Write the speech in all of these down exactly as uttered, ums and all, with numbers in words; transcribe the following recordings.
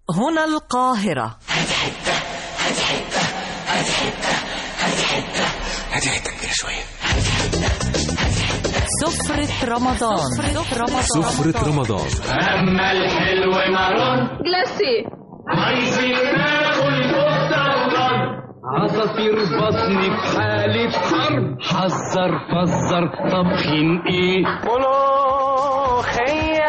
هنا القاهرة. هاتي حتة هاتي حتة هاتي حتة هاتي حتة هاتي حتة كبيرة شوية. سفرة رمضان. سفرة رمضان. سفرة رمضان. أما الحلو مرون جلاسي عايزين ناكل كفتة وضرب عصافير بطني في حالة حرب حذر فزر طبخين ايه ملوخية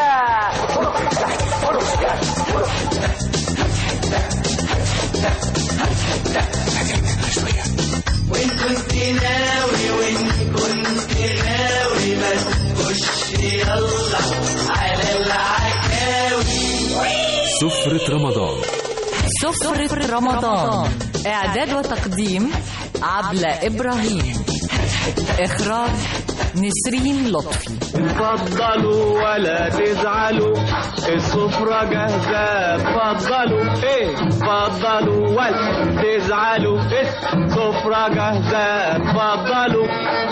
وإن كنت ناوي وإن كنت ناوي ما تخش يلا على العكاوي. سفرة رمضان. سفرة رمضان. إعداد وتقديم عبلة إبراهيم. إخراج نسرين لطفي. اتفضلوا ولا تزعلوا السفرة جاهزة اتفضلوا ايه اتفضلوا ولا تزعلوا السفرة جاهزة اتفضلوا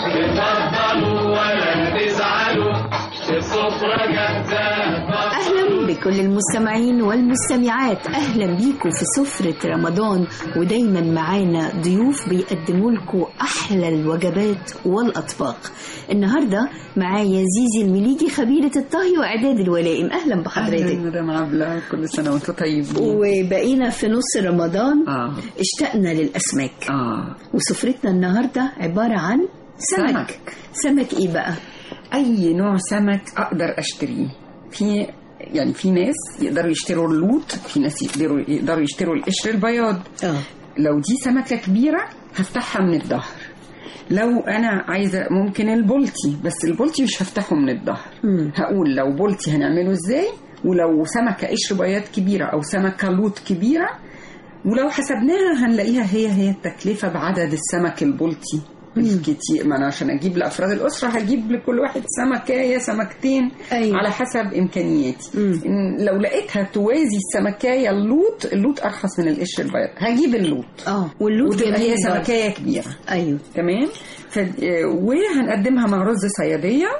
اتفضلوا ولا تزعلوا السفرة جاهزة. أهلا بكل المستمعين والمستمعات، أهلا بيكم في سفرة رمضان، ودايما معانا ضيوف بيقدموا لكم أحلى الوجبات والأطباق. النهاردة معايا زيزي المليجي خبيرة الطهي وإعداد الولائم. أهلا بحضرتك. أهلا مدام عبلة، كل سنة وانتم طيبين. وبقينا في نص رمضان. آه. اشتقنا للأسماك. آه. وسفرتنا النهاردة عبارة عن سمك. سمك, سمك إيه بقى؟ أي نوع سمك أقدر أشتريه. في يعني في ناس يقدروا يشتروا اللوت، في ناس يقدروا يقدروا يشتروا القشر البياض. آه. لو دي سمكة كبيرة هفتحها من الظهر. لو أنا عايزة ممكن البولتي، بس البولتي مش هفتحه من الظهر. هقول لو بولتي هنعمله إزاي، ولو سمكة قشر بياض كبيرة أو سمكة لوت كبيرة، ولو حسبناها هنلاقيها هي هي التكلفة بعدد السمك البولتي الكتير. ما أنا عشان أجيب لأفراد الأسرة هجيب لكل واحد سمكاية سمكتين. أيوة. على حسب إمكانياتي. لو لقيتها توازي السمكاية اللوت، اللوت أرخص من القشر البياض، هجيب اللوت. اه واللوت وتبقى هي جميل برضه. سمكاية كبيرة. أيوه تمام. ف... وهنقدمها مع رز صيادية.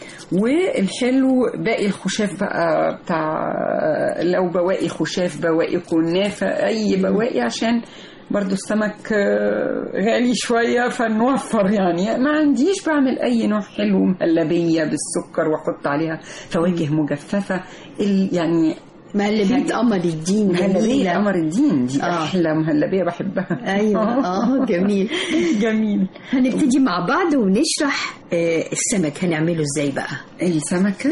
والحلو باقي الخشاف بقى بتاع، لو بواقي خشاف بواقي كنافة أي بواقي، عشان برضو السمك غالي شوية فنوفر. يعني ما عنديش بعمل أي نوع حلو، مهلبية بالسكر وأحط عليها فواكه مجففة. يعني مهلبية قمر الدين. مهلبية قمر الدين دي آه. أحلى مهلبية بحبها. أيوة. آه جميل. جميل. هنبتدي مع بعض ونشرح آه السمك هنعمله ازاي بقى. السمكة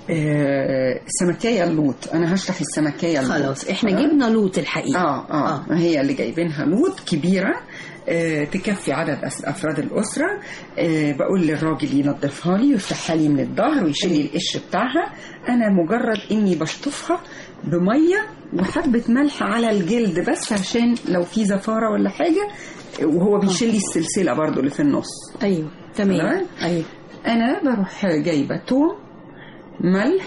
آه السمكية اللوت، أنا هشرح السمكية اللوت. خلاص احنا جبنا لوت الحقيقة. آه, آه, آه. هي اللي جايبينها لوت كبيرة آه تكفي عدد أفراد الأسرة. آه بقول للراجل ينظفها لي ويفتحها لي من الظهر ويشيل لي القش بتاعها. أنا مجرد إني بشطفها بمية وحبة ملح على الجلد بس، عشان لو في زفارة ولا حاجة، وهو بيشيل لي السلسلة برضو اللي في النص. أيوه تمام. أيوه. أنا بروح جايبة توم، ملح،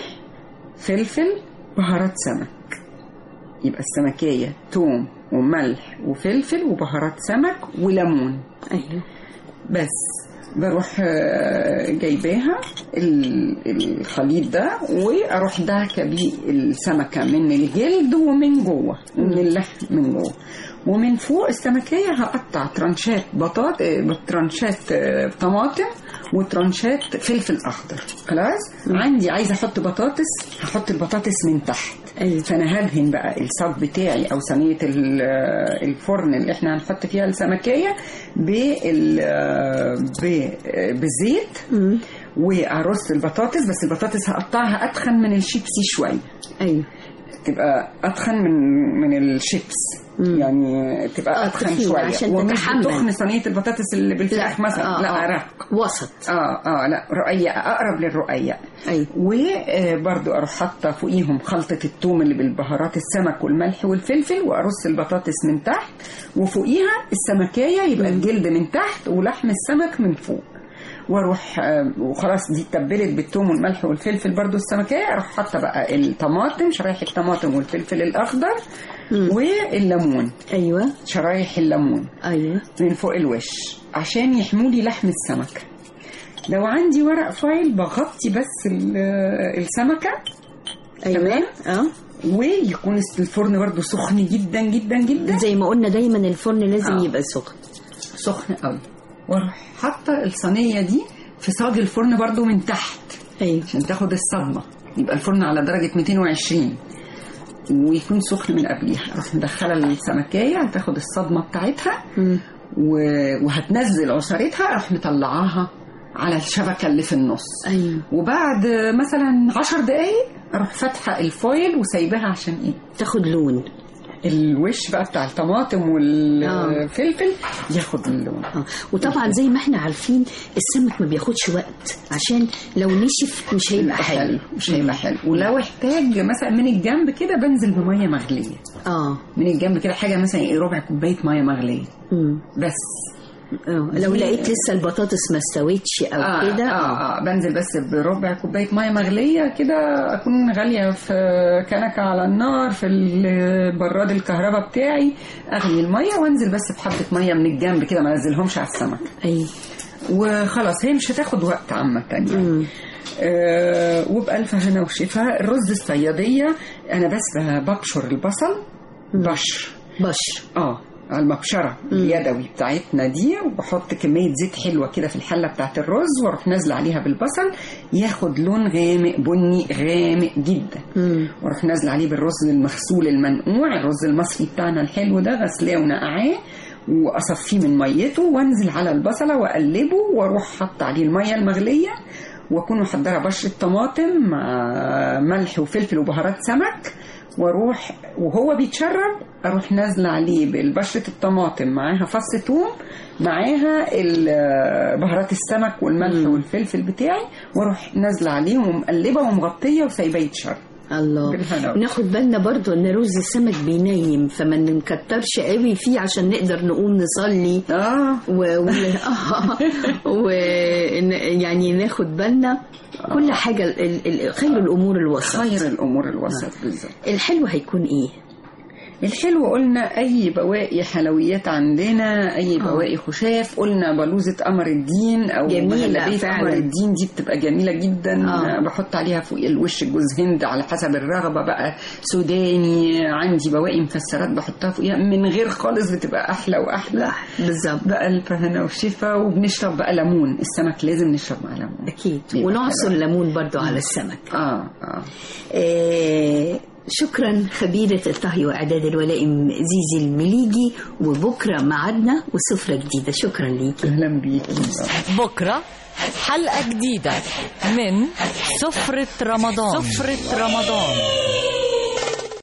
فلفل، بهارات سمك. يبقى السمكية توم وملح وفلفل وبهارات سمك وليمون. أيوه. بس بروح جايباها الخليط ده، واروح دعكه بيه السمكه من الجلد ومن جوه ومن اللحم من جوه، ومن فوق السمكيه هقطع ترانشات بطاط ترانشات طماطم وترانشات فلفل اخضر. خلاص. عندي عايزه احط بطاطس، هحط البطاطس من تحت. أيوة. فانا هدهن بقى الصاج بتاعي او صينيه الفرن اللي احنا هنحط فيها السمكيه بالزيت، وارص البطاطس. بس البطاطس هقطعها اتخن من الشيبسي شويه. ايوه تبقى اتخن من من الشيبس. مم. يعني تبقى اتخن شويه، ومش تخن صينيه البطاطس اللي بالفراخ مثلا. آه لا آه. رق وسط. اه اه لا رقيق، اقرب للرقيق. ايوه. وبرضو اروح حاطه فوقيهم خلطه الثوم اللي بالبهارات السمك والملح والفلفل، وارص البطاطس من تحت، وفوقيها السمكيه يبقى مم. الجلد من تحت ولحم السمك من فوق. واروح وخلاص دي اتبلت بالثوم والملح والفلفل برضو السمكيه. اروح حاطه بقى الطماطم، شرايح الطماطم والفلفل الاخضر مم. والليمون. ايوه شرايح الليمون. ايوه من فوق الوش عشان يحمولي لحم السمكه. لو عندي ورق فايل بغطي بس السمكه أيوة. تمام. اه ويكون الفرن برضو سخن جدا جدا جدا، زي ما قلنا دايما الفرن لازم آه. يبقى سخن سخن قوي. واروح حاطه الصينيه دي في صاج الفرن برضو من تحت ايوه عشان تاخد الصدمه. يبقى الفرن على درجه مئتين وعشرين ويكون سخن من قبليها. اروح مدخله السمكيه هتاخد الصدمه بتاعتها و- وهتنزل عصارتها، اروح مطلعاها على الشبكه اللي في النص. ايوه وبعد مثلا عشر دقايق اروح فاتحه الفويل وسايباها عشان ايه؟ تاخد لون. الوش بقى بتاع الطماطم والفلفل ياخد اللون. آه. وطبعا زي ما احنا عارفين السمك ما بياخدش وقت، عشان لو نشف مش هيبقى حلو. مش هيبقى حلو. ولو احتاج مثلا من الجنب كده بنزل بميه مغليه. اه من الجنب كده حاجه مثلا ايه، ربع كوبايه ميه مغليه مم. بس. اه لو لقيت لسه البطاطس ما استوتش او آه كده آه, اه بنزل بس بربع كوبايه ميه مغليه كده، اكون غاليه في كنكه على النار في البراد الكهرباء بتاعي، اغلي الميه وانزل بس بحبه ميه من الجنب كده، ما انزلهمش على السمك. اي وخلاص هي مش هتاخد وقت عامه يعني. آه وبألف هنا وشفا. الرز الصياديه انا بس ببشر البصل بشر بشر اه على المبشره اليدوي بتاعتنا دي، وبحط كميه زيت حلوه كده في الحله بتاعت الرز، واروح نازله عليها بالبصل ياخد لون غامق بني غامق جدا. واروح نازله عليه بالرز المغسول المنقوع، الرز المصري بتاعنا الحلو ده غسلاه ونقعاه واصفيه من ميته، وانزل على البصله واقلبه، واروح حط عليه الميه المغليه، واكون محضره بشره طماطم مع ملح وفلفل وبهارات سمك، واروح وهو بيتشرب اروح نازله عليه بالبشره الطماطم معاها فص ثوم معاها بهارات السمك والملح والفلفل بتاعي، واروح نازله عليهم ومقلبه ومغطيه وسايباه يتشرب. الله. ناخد بالنا برضو ان رز السمك بينيم، فما نكترش قوي فيه عشان نقدر نقوم نصلي. اه و... و... و... يعني ناخد بالنا كل حاجة. ال... ال... خير الامور الوسط. خير الامور الوسط بالظبط. الحلو هيكون ايه؟ الحلو قلنا اي بواقي حلويات عندنا، اي بواقي خشاف. قلنا بلوزة قمر الدين او مهلبية قمر الدين دي بتبقى جميلة جدا. آه. بحط عليها فوق الوش جوز هند على حسب الرغبة بقى، سوداني، عندي بواقي مكسرات بحطها فوقيها من غير خالص بتبقى احلى واحلى. بالظبط. بقى الفهنا والشفا. وبنشرب بقى ليمون، السمك لازم نشرب مع ليمون اكيد، ونعصر الليمون برضو على السمك. اه اه, آه. شكرا خبيرة الطهي وإعداد الولائم زيزي المليجي. وبكرة معدنا وسفرة جديدة. شكرا ليكي. أهلا بيكي. بكرة حلقة جديدة من سفرة رمضان. سفرة رمضان.